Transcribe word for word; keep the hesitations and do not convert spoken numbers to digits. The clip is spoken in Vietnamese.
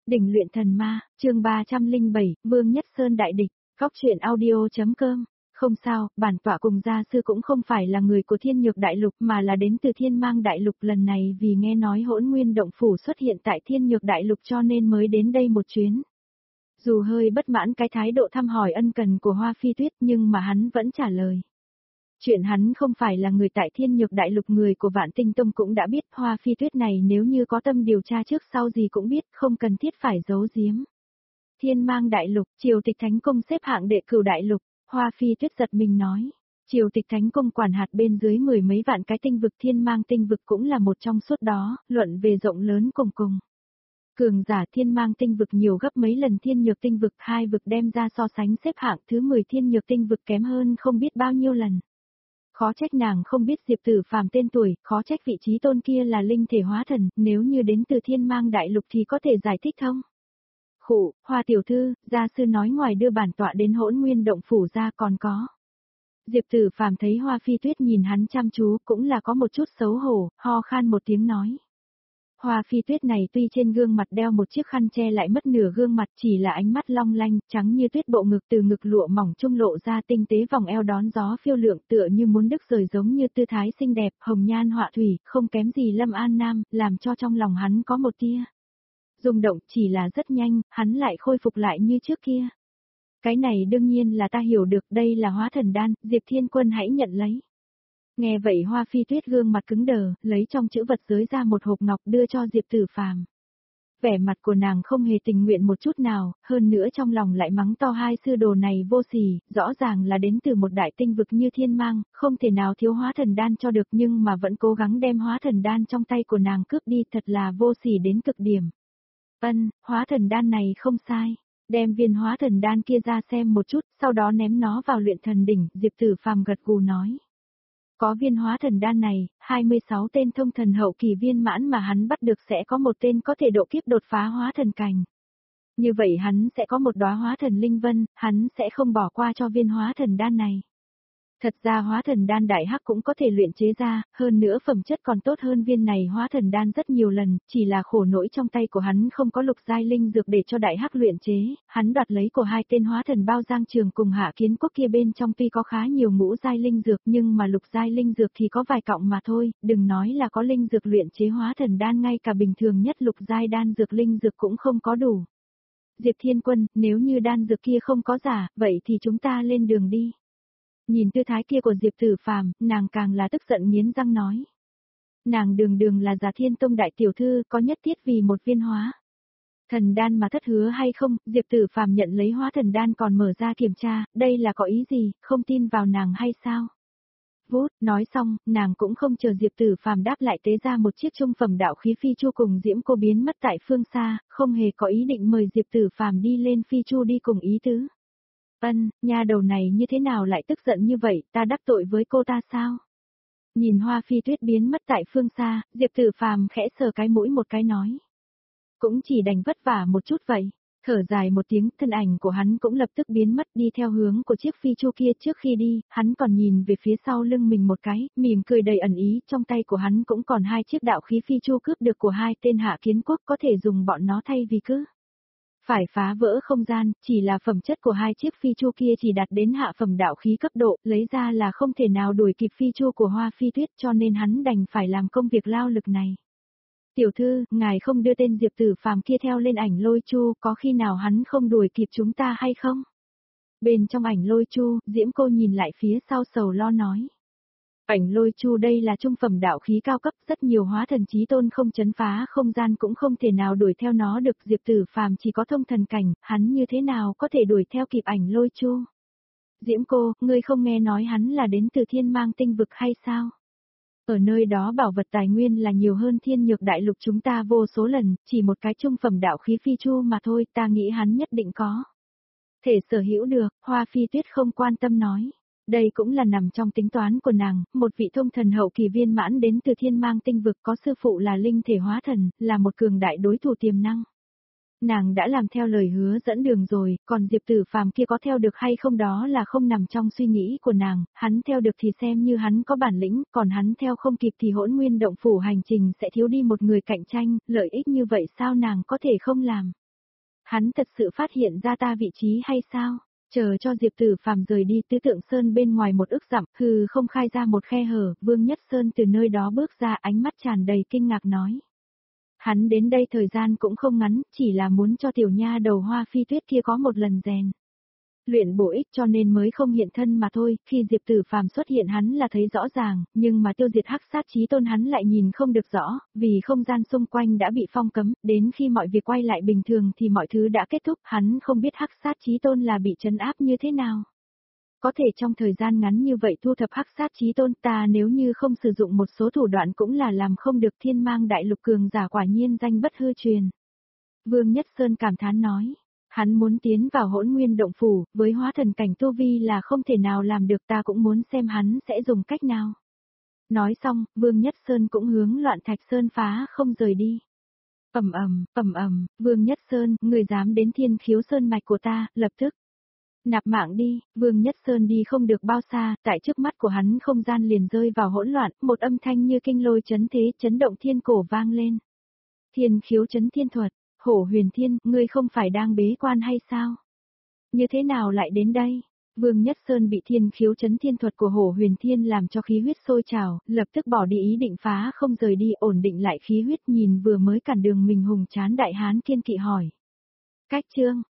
Đỉnh luyện thần ma, chương ba trăm lẻ bảy, Vương Nhất Sơn đại địch, góc truyện audio.com. Không sao, bản tọa cùng gia sư cũng không phải là người của Thiên Nhược Đại Lục mà là đến từ Thiên Mang Đại Lục, lần này vì nghe nói Hỗn Nguyên Động Phủ xuất hiện tại Thiên Nhược Đại Lục cho nên mới đến đây một chuyến. Dù hơi bất mãn cái thái độ thăm hỏi ân cần của Hoa Phi Tuyết nhưng mà hắn vẫn trả lời. Chuyện hắn không phải là người tại Thiên Nhược Đại Lục, người của Vạn Tinh Tông cũng đã biết. Hoa Phi Tuyết này nếu như có tâm điều tra trước sau gì cũng biết, không cần thiết phải giấu giếm. Thiên Mang Đại Lục, Triều Tịch Thánh Cung xếp hạng đệ cửu đại lục. Hoa Phi Tuyết giật mình nói. Triều Tịch Thánh Cung quản hạt bên dưới mười mấy vạn cái tinh vực, Thiên Mang tinh vực cũng là một trong suốt đó, luận về rộng lớn cùng cùng. Cường giả Thiên Mang tinh vực nhiều gấp mấy lần Thiên Nhược tinh vực, hai vực đem ra so sánh xếp hạng thứ mười, Thiên Nhược tinh vực kém hơn không biết bao nhiêu lần. Khó trách nàng không biết Diệp Tử Phàm tên tuổi, khó trách vị trí tôn kia là linh thể hóa thần, nếu như đến từ Thiên Mang Đại Lục thì có thể giải thích thông. Khụ, Hoa tiểu thư, gia sư nói ngoài đưa bản tọa đến Hỗn Nguyên Động Phủ ra còn có. Diệp Tử Phàm thấy Hoa Phi Tuyết nhìn hắn chăm chú cũng là có một chút xấu hổ, ho khan một tiếng nói. Hoa Phi Tuyết này tuy trên gương mặt đeo một chiếc khăn che lại mất nửa gương mặt, chỉ là ánh mắt long lanh, trắng như tuyết, bộ ngực từ ngực lụa mỏng trung lộ ra tinh tế, vòng eo đón gió phiêu lượng tựa như muốn đứt rời, giống như tư thái xinh đẹp, hồng nhan họa thủy, không kém gì Lâm An Nam, làm cho trong lòng hắn có một tia rung động, chỉ là rất nhanh, hắn lại khôi phục lại như trước kia. Cái này đương nhiên là ta hiểu được, đây là hóa thần đan, Diệp Thiên Quân hãy nhận lấy. Nghe vậy Hoa Phi Tuyết gương mặt cứng đờ, lấy trong chữ vật giới ra một hộp ngọc đưa cho Diệp Tử Phàm. Vẻ mặt của nàng không hề tình nguyện một chút nào, hơn nữa trong lòng lại mắng to hai sư đồ này vô sỉ, rõ ràng là đến từ một đại tinh vực như Thiên Mang, không thể nào thiếu hóa thần đan cho được nhưng mà vẫn cố gắng đem hóa thần đan trong tay của nàng cướp đi, thật là vô sỉ đến cực điểm. Ân, hóa thần đan này không sai. Đem viên hóa thần đan kia ra xem một chút, sau đó ném nó vào luyện thần đỉnh, Diệp Tử Phàm gật gù nói. Có viên hóa thần đan này, hai mươi sáu tên thông thần hậu kỳ viên mãn mà hắn bắt được sẽ có một tên có thể độ kiếp đột phá hóa thần cảnh. Như vậy hắn sẽ có một đóa hóa thần linh vân, hắn sẽ không bỏ qua cho viên hóa thần đan này. Thật ra hóa thần đan đại hắc cũng có thể luyện chế ra, hơn nữa phẩm chất còn tốt hơn viên này hóa thần đan rất nhiều lần, chỉ là khổ nỗi trong tay của hắn không có lục giai linh dược để cho đại hắc luyện chế, hắn đoạt lấy của hai tên hóa thần Bao Giang Trường cùng Hạ Kiến Quốc kia bên trong tuy có khá nhiều ngũ giai linh dược nhưng mà lục giai linh dược thì có vài cọng mà thôi, đừng nói là có linh dược luyện chế hóa thần đan, ngay cả bình thường nhất lục giai đan dược linh dược cũng không có đủ. Diệp Thiên Quân, nếu như đan dược kia không có giả, vậy thì chúng ta lên đường đi. Nhìn tư thái kia của Diệp Tử Phàm, nàng càng là tức giận nghiến răng nói. Nàng đường đường là Giả Thiên Tông đại tiểu thư, có nhất thiết vì một viên hóa thần đan mà thất hứa hay không? Diệp Tử Phàm nhận lấy hóa thần đan còn mở ra kiểm tra, đây là có ý gì, không tin vào nàng hay sao? Vút, nói xong, nàng cũng không chờ Diệp Tử Phàm đáp lại, tế ra một chiếc trung phẩm đạo khí phi chu cùng Diễm Cô biến mất tại phương xa, không hề có ý định mời Diệp Tử Phàm đi lên phi chu đi cùng ý tứ. Ân, nha đầu này như thế nào lại tức giận như vậy, ta đắc tội với cô ta sao? Nhìn Hoa Phi Tuyết biến mất tại phương xa, Diệp Tử Phàm khẽ sờ cái mũi một cái nói. Cũng chỉ đành vất vả một chút vậy. Thở dài một tiếng, thân ảnh của hắn cũng lập tức biến mất đi theo hướng của chiếc phi chu kia. Trước khi đi, hắn còn nhìn về phía sau lưng mình một cái, mỉm cười đầy ẩn ý, trong tay của hắn cũng còn hai chiếc đạo khí phi chu cướp được của hai tên Hạ Kiến Quốc, có thể dùng bọn nó thay vì cứ phải phá vỡ không gian, chỉ là phẩm chất của hai chiếc phi chu kia chỉ đạt đến hạ phẩm đạo khí cấp độ, lấy ra là không thể nào đuổi kịp phi chu của Hoa Phi Tuyết, cho nên hắn đành phải làm công việc lao lực này. Tiểu thư, ngài không đưa tên Diệp Tử Phàm kia theo lên ảnh lôi chu, có khi nào hắn không đuổi kịp chúng ta hay không? Bên trong ảnh lôi chu, Diễm Cô nhìn lại phía sau sầu lo nói. Ảnh lôi chu đây là trung phẩm đạo khí cao cấp, rất nhiều hóa thần chí tôn không chấn phá không gian cũng không thể nào đuổi theo nó được, Diệp Tử Phàm chỉ có thông thần cảnh, hắn như thế nào có thể đuổi theo kịp ảnh lôi chu? Diễm Cô, ngươi không nghe nói hắn là đến từ Thiên Mang tinh vực hay sao? Ở nơi đó bảo vật tài nguyên là nhiều hơn Thiên Nhược Đại Lục chúng ta vô số lần, chỉ một cái trung phẩm đạo khí phi chu mà thôi, ta nghĩ hắn nhất định có thể sở hữu được. Hoa Phi Tuyết không quan tâm nói. Đây cũng là nằm trong tính toán của nàng, một vị thông thần hậu kỳ viên mãn đến từ Thiên Mang tinh vực, có sư phụ là linh thể hóa thần, là một cường đại đối thủ tiềm năng. Nàng đã làm theo lời hứa dẫn đường rồi, còn Diệp Tử Phàm kia có theo được hay không đó là không nằm trong suy nghĩ của nàng, hắn theo được thì xem như hắn có bản lĩnh, còn hắn theo không kịp thì Hỗn Nguyên Động Phủ hành trình sẽ thiếu đi một người cạnh tranh, lợi ích như vậy sao nàng có thể không làm. Hắn thật sự phát hiện ra ta vị trí hay sao? Chờ cho Diệp Tử Phàm rời đi, Tứ Tượng Sơn bên ngoài một ức dặm, hừ không khai ra một khe hở, Vương Nhất Sơn từ nơi đó bước ra, ánh mắt tràn đầy kinh ngạc nói. Hắn đến đây thời gian cũng không ngắn, chỉ là muốn cho tiểu nha đầu Hoa Phi Tuyết kia có một lần rèn luyện bổ ích cho nên mới không hiện thân mà thôi, khi Diệp Tử Phàm xuất hiện hắn là thấy rõ ràng, nhưng mà tiêu diệt hắc sát chí tôn hắn lại nhìn không được rõ, vì không gian xung quanh đã bị phong cấm, đến khi mọi việc quay lại bình thường thì mọi thứ đã kết thúc, hắn không biết hắc sát chí tôn là bị trấn áp như thế nào. Có thể trong thời gian ngắn như vậy thu thập hắc sát chí tôn, ta nếu như không sử dụng một số thủ đoạn cũng là làm không được, Thiên Mang đại lục cường giả quả nhiên danh bất hư truyền. Vương Nhất Sơn cảm thán nói. Hắn muốn tiến vào Hỗn Nguyên động phủ, với hóa thần cảnh tu vi là không thể nào làm được, ta cũng muốn xem hắn sẽ dùng cách nào. Nói xong, Vương Nhất Sơn cũng hướng Loạn Thạch Sơn phá không rời đi. Ầm ầm, ầm ầm, Vương Nhất Sơn, người dám đến Thiên Khiếu Sơn mạch của ta, lập tức nạp mạng đi. Vương Nhất Sơn đi không được bao xa, tại trước mắt của hắn không gian liền rơi vào hỗn loạn, một âm thanh như kinh lôi chấn thế, chấn động thiên cổ vang lên. Thiên Khiếu chấn thiên thuật. Hổ Huyền Thiên, ngươi không phải đang bế quan hay sao? Như thế nào lại đến đây? Vương Nhất Sơn bị Thiên Khiếu chấn thiên thuật của Hổ Huyền Thiên làm cho khí huyết sôi trào, lập tức bỏ đi ý định phá không rời đi, ổn định lại khí huyết, nhìn vừa mới cản đường mình hùng chán đại hán kiên kỵ hỏi. Cách chương